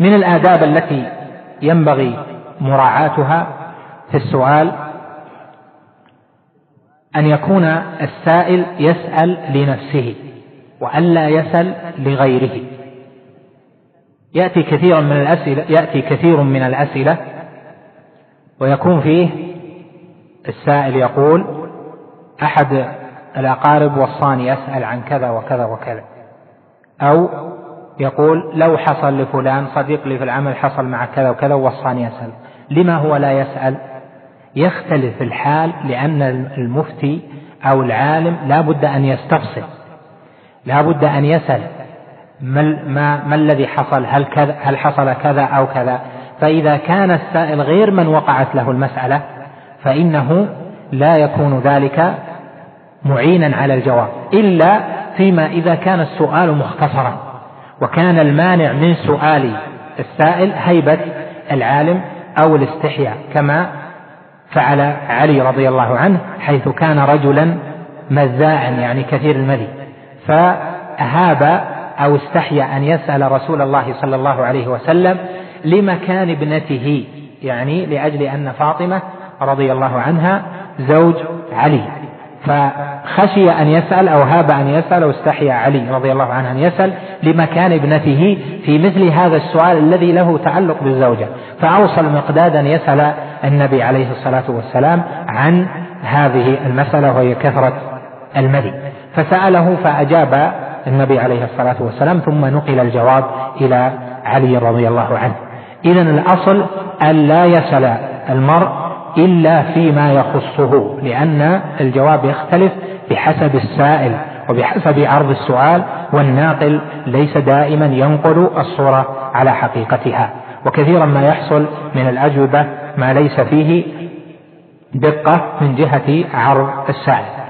من الآداب التي ينبغي مراعاتها في السؤال أن يكون السائل يسأل لنفسه وألا يسأل لغيره. يأتي كثير من الأسئلة ويكون فيه السائل يقول أحد الأقارب وصاني أسأل عن كذا وكذا وكذا، أو يقول لو حصل لفلان صديق لي في العمل حصل مع كذا وكذا ووصاني أسأل. لما هو لا يسأل؟ يختلف الحال، لأن المفتي أو العالم لا بد أن يستفصل، لا بد أن يسأل ما الذي حصل، هل حصل كذا أو كذا. فإذا كان السائل غير من وقعت له المسألة فإنه لا يكون ذلك معينا على الجواب، إلا فيما إذا كان السؤال مختصرا وكان المانع من سؤال السائل هيبة العالم أو الاستحياء، كما فعل علي رضي الله عنه حيث كان رجلا مذاعا يعني كثير المذي، فأهاب أو استحيا أن يسأل رسول الله صلى الله عليه وسلم لمكان ابنته، يعني لأجل أن فاطمة رضي الله عنها زوج علي، فخشي أن يسأل أو هاب أن يسأل واستحيا علي رضي الله عنه أن يسأل لمكان ابنته في مثل هذا السؤال الذي له تعلق بالزوجة، فأوصل مقداد أن يسأل النبي عليه الصلاة والسلام عن هذه المسألة وهي كثرة المذي، فسأله فأجاب النبي عليه الصلاة والسلام، ثم نقل الجواب إلى علي رضي الله عنه. إذن الأصل أن لا يسأل المرء إلا فيما يخصه، لأن الجواب يختلف بحسب السائل وبحسب عرض السؤال، والناقل ليس دائما ينقل الصورة على حقيقتها، وكثيرا ما يحصل من الأجوبة ما ليس فيه دقة من جهة عرض السائل.